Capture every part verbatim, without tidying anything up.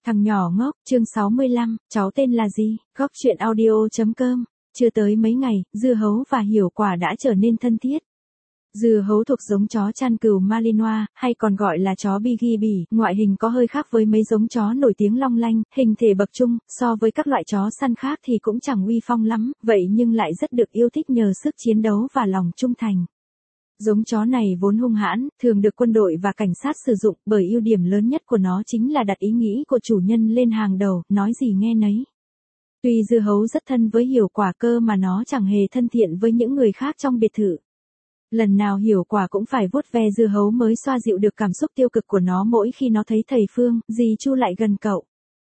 Thằng nhỏ ngốc, chương sáu mươi lăm, cháu tên là gì? Góc chuyện audio chấm com. Chưa tới mấy ngày, dưa hấu và hiểu quả đã trở nên thân thiết. Dưa hấu thuộc giống chó chăn cừu Malinois, hay còn gọi là chó Biggie Bỉ, ngoại hình có hơi khác với mấy giống chó nổi tiếng long lanh, hình thể bậc trung, so với các loại chó săn khác thì cũng chẳng uy phong lắm, vậy nhưng lại rất được yêu thích nhờ sức chiến đấu và lòng trung thành. Giống chó này vốn hung hãn, thường được quân đội và cảnh sát sử dụng, bởi ưu điểm lớn nhất của nó chính là đặt ý nghĩ của chủ nhân lên hàng đầu, nói gì nghe nấy. Tuy dưa hấu rất thân với hiểu quả cơ mà nó chẳng hề thân thiện với những người khác trong biệt thự. Lần nào hiểu quả cũng phải vuốt ve dưa hấu mới xoa dịu được cảm xúc tiêu cực của nó mỗi khi nó thấy thầy Phương, dì Chu lại gần cậu.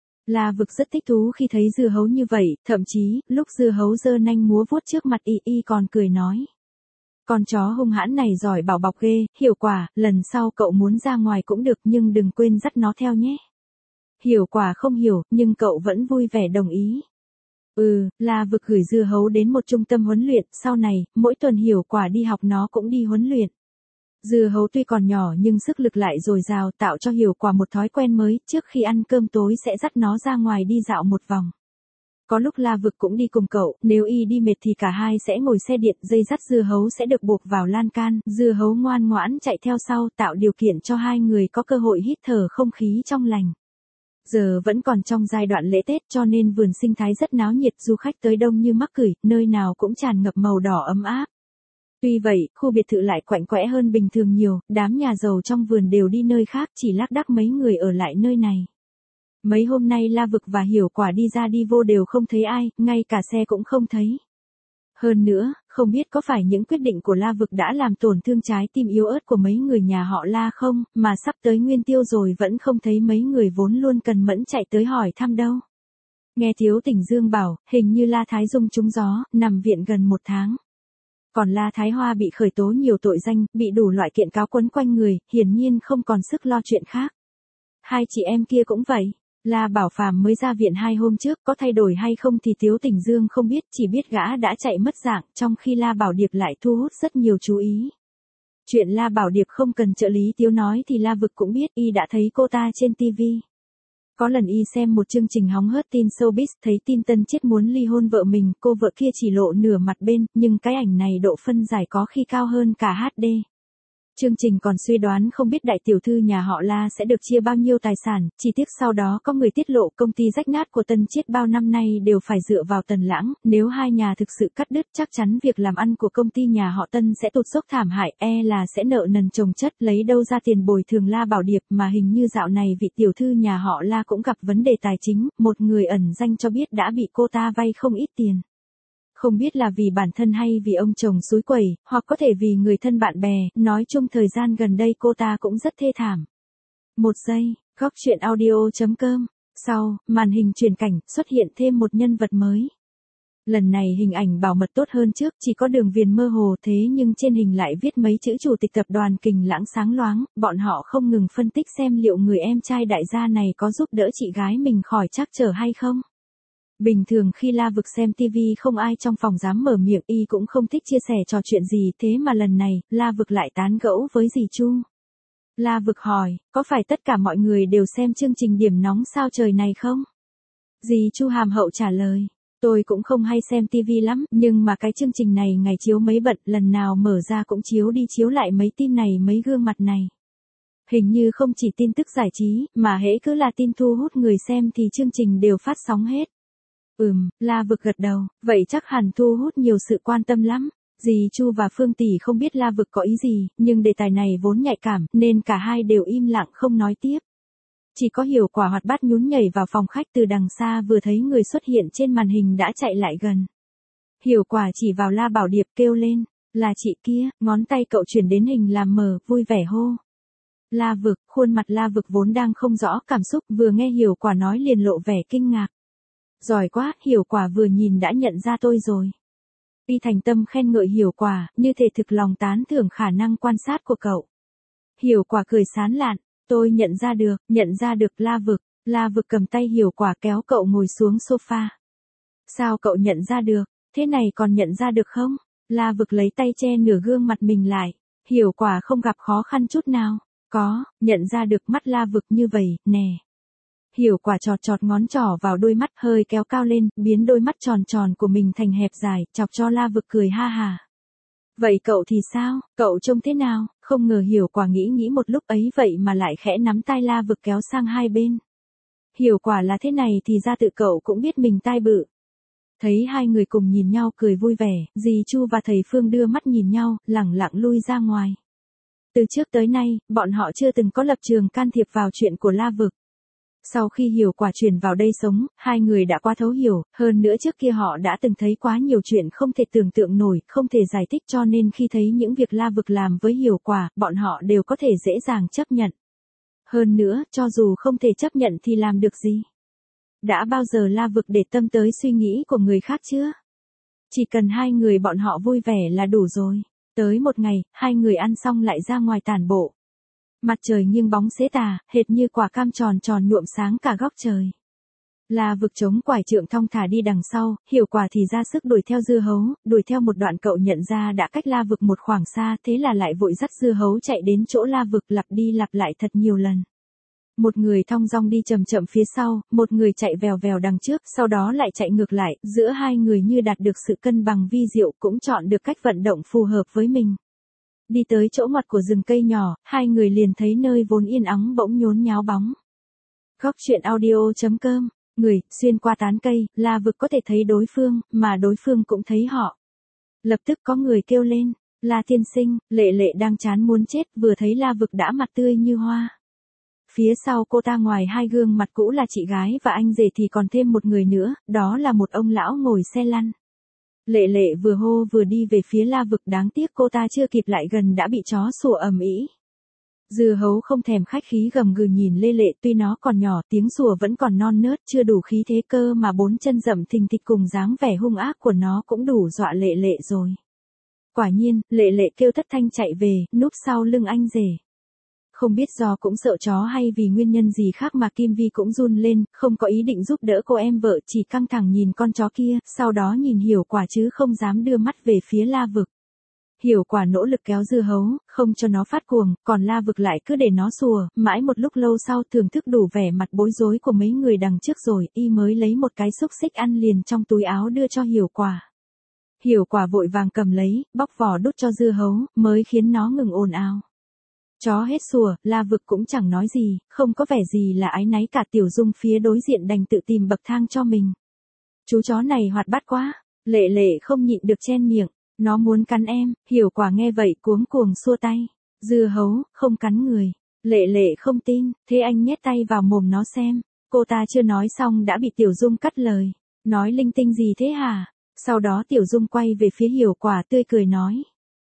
La Vực rất thích thú khi thấy dưa hấu như vậy, thậm chí, lúc dưa hấu giơ nanh múa vuốt trước mặt y y còn cười nói. Con chó hung hãn này giỏi bảo bọc ghê, hiểu quả, lần sau cậu muốn ra ngoài cũng được nhưng đừng quên dắt nó theo nhé. Hiểu quả không hiểu, nhưng cậu vẫn vui vẻ đồng ý. Ừ, La Vực gửi dưa hấu đến một trung tâm huấn luyện, sau này, mỗi tuần hiểu quả đi học nó cũng đi huấn luyện. Dưa hấu tuy còn nhỏ nhưng sức lực lại dồi dào, tạo cho hiểu quả một thói quen mới, trước khi ăn cơm tối sẽ dắt nó ra ngoài đi dạo một vòng. Có lúc La Vực cũng đi cùng cậu, nếu y đi mệt thì cả hai sẽ ngồi xe điện, dây dắt dưa hấu sẽ được buộc vào lan can, dưa hấu ngoan ngoãn chạy theo sau, tạo điều kiện cho hai người có cơ hội hít thở không khí trong lành. Giờ vẫn còn trong giai đoạn lễ Tết cho nên vườn sinh thái rất náo nhiệt, du khách tới đông như mắc cửi, nơi nào cũng tràn ngập màu đỏ ấm áp. Tuy vậy, khu biệt thự lại quạnh quẽ hơn bình thường nhiều, đám nhà giàu trong vườn đều đi nơi khác, chỉ lác đác mấy người ở lại nơi này. Mấy hôm nay La Vực và hiểu quả đi ra đi vô đều không thấy ai, ngay cả xe cũng không thấy. Hơn nữa, không biết có phải những quyết định của La Vực đã làm tổn thương trái tim yếu ớt của mấy người nhà họ La không, mà sắp tới Nguyên Tiêu rồi vẫn không thấy mấy người vốn luôn cần mẫn chạy tới hỏi thăm đâu. Nghe Thiếu Tỉnh Dương bảo, hình như La Thái Dung trúng gió, nằm viện gần một tháng. Còn La Thái Hoa bị khởi tố nhiều tội danh, bị đủ loại kiện cáo quấn quanh người, hiển nhiên không còn sức lo chuyện khác. Hai chị em kia cũng vậy. La Bảo Phàm mới ra viện hai hôm trước, có thay đổi hay không thì Tiếu Tỉnh Dương không biết, chỉ biết gã đã chạy mất dạng, trong khi La Bảo Điệp lại thu hút rất nhiều chú ý. Chuyện La Bảo Điệp không cần trợ lý Tiếu nói thì La Vực cũng biết, y đã thấy cô ta trên ti vi. Có lần y xem một chương trình hóng hớt tin showbiz, thấy tin Tân Chiết muốn ly hôn vợ mình, cô vợ kia chỉ lộ nửa mặt bên, nhưng cái ảnh này độ phân giải có khi cao hơn cả hát đê. Chương trình còn suy đoán không biết đại tiểu thư nhà họ La sẽ được chia bao nhiêu tài sản, chỉ tiếc sau đó có người tiết lộ công ty rách nát của Tân Chiết bao năm nay đều phải dựa vào Tần Lãng, nếu hai nhà thực sự cắt đứt chắc chắn việc làm ăn của công ty nhà họ Tân sẽ tụt dốc thảm hại, e là sẽ nợ nần chồng chất, lấy đâu ra tiền bồi thường La Bảo Điệp, mà hình như dạo này vị tiểu thư nhà họ La cũng gặp vấn đề tài chính, một người ẩn danh cho biết đã bị cô ta vay không ít tiền. Không biết là vì bản thân hay vì ông chồng xúi quẩy, hoặc có thể vì người thân bạn bè, nói chung thời gian gần đây cô ta cũng rất thê thảm. Một giây, góc chuyện audio chấm com. Sau, màn hình chuyển cảnh, xuất hiện thêm một nhân vật mới. Lần này hình ảnh bảo mật tốt hơn trước, chỉ có đường viền mơ hồ thế nhưng trên hình lại viết mấy chữ chủ tịch tập đoàn Kình Lãng sáng loáng, bọn họ không ngừng phân tích xem liệu người em trai đại gia này có giúp đỡ chị gái mình khỏi trắc trở hay không. Bình thường khi La Vực xem ti vi không ai trong phòng dám mở miệng, y cũng không thích chia sẻ trò chuyện gì, thế mà lần này, La Vực lại tán gẫu với dì Chu. La Vực hỏi, có phải tất cả mọi người đều xem chương trình Điểm Nóng Sao Trời này không? Dì Chu hàm hậu trả lời, tôi cũng không hay xem ti vi lắm, nhưng mà cái chương trình này ngày chiếu mấy bận, lần nào mở ra cũng chiếu đi chiếu lại mấy tin này mấy gương mặt này. Hình như không chỉ tin tức giải trí, mà hễ cứ là tin thu hút người xem thì chương trình đều phát sóng hết. Ừm, La Vực gật đầu, vậy chắc hẳn thu hút nhiều sự quan tâm lắm. Dì Chu và Phương Tỷ không biết La Vực có ý gì, nhưng đề tài này vốn nhạy cảm, nên cả hai đều im lặng không nói tiếp. Chỉ có hiểu quả hoạt bát nhún nhảy vào phòng khách từ đằng xa vừa thấy người xuất hiện trên màn hình đã chạy lại gần. Hiểu quả chỉ vào La Bảo Điệp kêu lên, là chị kia, ngón tay cậu chuyển đến hình làm mờ, vui vẻ hô. La Vực, khuôn mặt La Vực vốn đang không rõ cảm xúc, vừa nghe hiểu quả nói liền lộ vẻ kinh ngạc. Giỏi quá, hiểu quả vừa nhìn đã nhận ra tôi rồi. Y thành tâm khen ngợi hiểu quả, như thể thực lòng tán thưởng khả năng quan sát của cậu. Hiểu quả cười sán lạn, tôi nhận ra được, nhận ra được La Vực. La Vực cầm tay hiểu quả kéo cậu ngồi xuống sofa. Sao cậu nhận ra được, thế này còn nhận ra được không? La Vực lấy tay che nửa gương mặt mình lại. Hiểu quả không gặp khó khăn chút nào. Có, nhận ra được, mắt La Vực như vậy, nè. Hiểu Quả chọt chọt ngón trỏ vào đôi mắt hơi kéo cao lên, biến đôi mắt tròn tròn của mình thành hẹp dài, chọc cho La Vực cười ha hà. Vậy cậu thì sao, cậu trông thế nào? Không ngờ Hiểu Quả nghĩ nghĩ một lúc ấy vậy mà lại khẽ nắm tay La Vực kéo sang hai bên. Hiểu Quả là thế này thì ra tự cậu cũng biết mình tai bự. Thấy hai người cùng nhìn nhau cười vui vẻ, dì Chu và thầy Phương đưa mắt nhìn nhau, lẳng lặng lui ra ngoài. Từ trước tới nay, bọn họ chưa từng có lập trường can thiệp vào chuyện của La Vực. Sau khi Hiểu Quả chuyển vào đây sống, hai người đã quá thấu hiểu, hơn nữa trước kia họ đã từng thấy quá nhiều chuyện không thể tưởng tượng nổi, không thể giải thích cho nên khi thấy những việc La Vực làm với Hiểu Quả, bọn họ đều có thể dễ dàng chấp nhận. Hơn nữa, cho dù không thể chấp nhận thì làm được gì? Đã bao giờ La Vực để tâm tới suy nghĩ của người khác chưa? Chỉ cần hai người bọn họ vui vẻ là đủ rồi. Tới một ngày, hai người ăn xong lại ra ngoài tản bộ. Mặt trời nghiêng bóng xế tà, hệt như quả cam tròn tròn nhuộm sáng cả góc trời. La Vực chống quải trượng thong thả đi đằng sau, Hiểu Quả thì ra sức đuổi theo dưa hấu, đuổi theo một đoạn cậu nhận ra đã cách La Vực một khoảng xa, thế là lại vội dắt dưa hấu chạy đến chỗ La Vực lặp đi lặp lại thật nhiều lần. Một người thong dong đi chậm chậm phía sau, một người chạy vèo vèo đằng trước, sau đó lại chạy ngược lại, giữa hai người như đạt được sự cân bằng vi diệu, cũng chọn được cách vận động phù hợp với mình. Đi tới chỗ ngoặt của rừng cây nhỏ, hai người liền thấy nơi vốn yên ắng bỗng nhốn nháo bóng. Góc truyện audio chấm com, người, xuyên qua tán cây, La Vực có thể thấy đối phương, mà đối phương cũng thấy họ. Lập tức có người kêu lên, La tiên sinh, Lệ Lệ đang chán muốn chết, vừa thấy La Vực đã mặt tươi như hoa. Phía sau cô ta ngoài hai gương mặt cũ là chị gái và anh rể thì còn thêm một người nữa, đó là một ông lão ngồi xe lăn. Lệ Lệ vừa hô vừa đi về phía La Vực, đáng tiếc cô ta chưa kịp lại gần đã bị chó sủa ầm ĩ. Dưa hấu không thèm khách khí gầm gừ nhìn Lê Lệ, tuy nó còn nhỏ tiếng sủa vẫn còn non nớt chưa đủ khí thế cơ mà bốn chân rậm thình thịch cùng dáng vẻ hung ác của nó cũng đủ dọa Lệ Lệ rồi. Quả nhiên, Lệ Lệ kêu thất thanh chạy về, núp sau lưng anh rể. Không biết do cũng sợ chó hay vì nguyên nhân gì khác mà Kim Vi cũng run lên, không có ý định giúp đỡ cô em vợ, chỉ căng thẳng nhìn con chó kia, sau đó nhìn Hiểu Quả chứ không dám đưa mắt về phía La Vực. Hiểu Quả nỗ lực kéo dưa hấu, không cho nó phát cuồng, còn La Vực lại cứ để nó sủa, mãi một lúc lâu sau thưởng thức đủ vẻ mặt bối rối của mấy người đằng trước rồi, y mới lấy một cái xúc xích ăn liền trong túi áo đưa cho Hiểu Quả. Hiểu Quả vội vàng cầm lấy, bóc vỏ đút cho dưa hấu, mới khiến nó ngừng ồn ào. Chó hết sủa, La Vực cũng chẳng nói gì, không có vẻ gì là áy náy cả. Tiểu Dung phía đối diện đành tự tìm bậc thang cho mình. Chú chó này hoạt bát quá, Lệ Lệ không nhịn được chen miệng, nó muốn cắn em. Hiểu Quả nghe vậy cuống cuồng xua tay, dưa hấu, không cắn người. Lệ Lệ không tin, thế anh nhét tay vào mồm nó xem. Cô ta chưa nói xong đã bị Tiểu Dung cắt lời, nói linh tinh gì thế hả? Sau đó Tiểu Dung quay về phía Hiểu Quả tươi cười nói.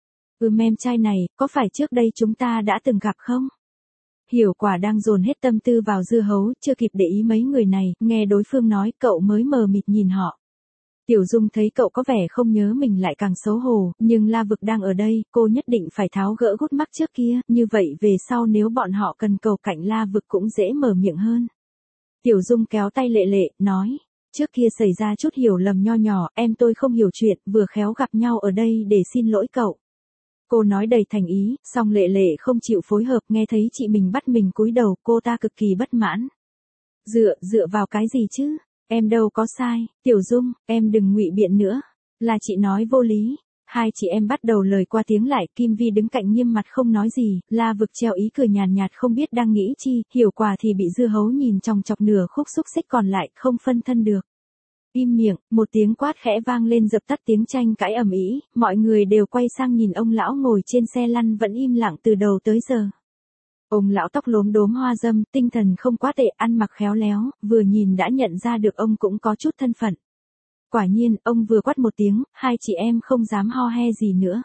Ừm em trai này, có phải trước đây chúng ta đã từng gặp không? Hiểu Quả đang dồn hết tâm tư vào dưa hấu, chưa kịp để ý mấy người này, nghe đối phương nói cậu mới mờ mịt nhìn họ. Tiểu Dung thấy cậu có vẻ không nhớ mình lại càng xấu hổ, nhưng La Vực đang ở đây, cô nhất định phải tháo gỡ gút mắc trước kia, như vậy về sau nếu bọn họ cần cầu cạnh La Vực cũng dễ mở miệng hơn. Tiểu Dung kéo tay Lệ Lệ, nói, trước kia xảy ra chút hiểu lầm nho nhỏ, em tôi không hiểu chuyện, vừa khéo gặp nhau ở đây để xin lỗi cậu. Cô nói đầy thành ý, song Lệ Lệ không chịu phối hợp, nghe thấy chị mình bắt mình cúi đầu, cô ta cực kỳ bất mãn. Dựa, dựa vào cái gì chứ? Em đâu có sai, Tiểu Dung, em đừng ngụy biện nữa. Là chị nói vô lý. Hai chị em bắt đầu lời qua tiếng lại, Kim Vi đứng cạnh nghiêm mặt không nói gì, La Vực treo ý cười nhàn nhạt không biết đang nghĩ chi, Hiểu Quả thì bị dưa hấu nhìn chòng chọc nửa khúc xúc xích còn lại, không phân thân được. Im miệng, một tiếng quát khẽ vang lên dập tắt tiếng tranh cãi ầm ĩ, mọi người đều quay sang nhìn ông lão ngồi trên xe lăn vẫn im lặng từ đầu tới giờ. Ông lão tóc lốm đốm hoa râm, tinh thần không quá tệ, ăn mặc khéo léo, vừa nhìn đã nhận ra được ông cũng có chút thân phận. Quả nhiên, ông vừa quát một tiếng, hai chị em không dám ho he gì nữa.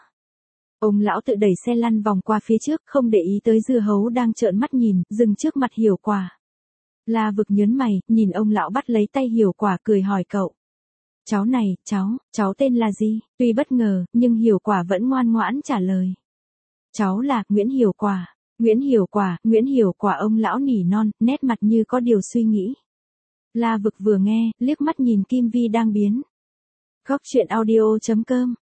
Ông lão tự đẩy xe lăn vòng qua phía trước, không để ý tới dưa hấu đang trợn mắt nhìn, dừng trước mặt Hiểu Quả. La Vực nhớn mày, nhìn ông lão bắt lấy tay Hiểu Quả cười hỏi cậu. Cháu này, cháu, cháu tên là gì? Tuy bất ngờ, nhưng Hiểu Quả vẫn ngoan ngoãn trả lời. Cháu là Nguyễn Hiểu Quả. Nguyễn Hiểu Quả, Nguyễn Hiểu Quả, ông lão nỉ non, nét mặt như có điều suy nghĩ. La Vực vừa nghe, liếc mắt nhìn Kim Vi đang biến. Góc truyện audio chấm com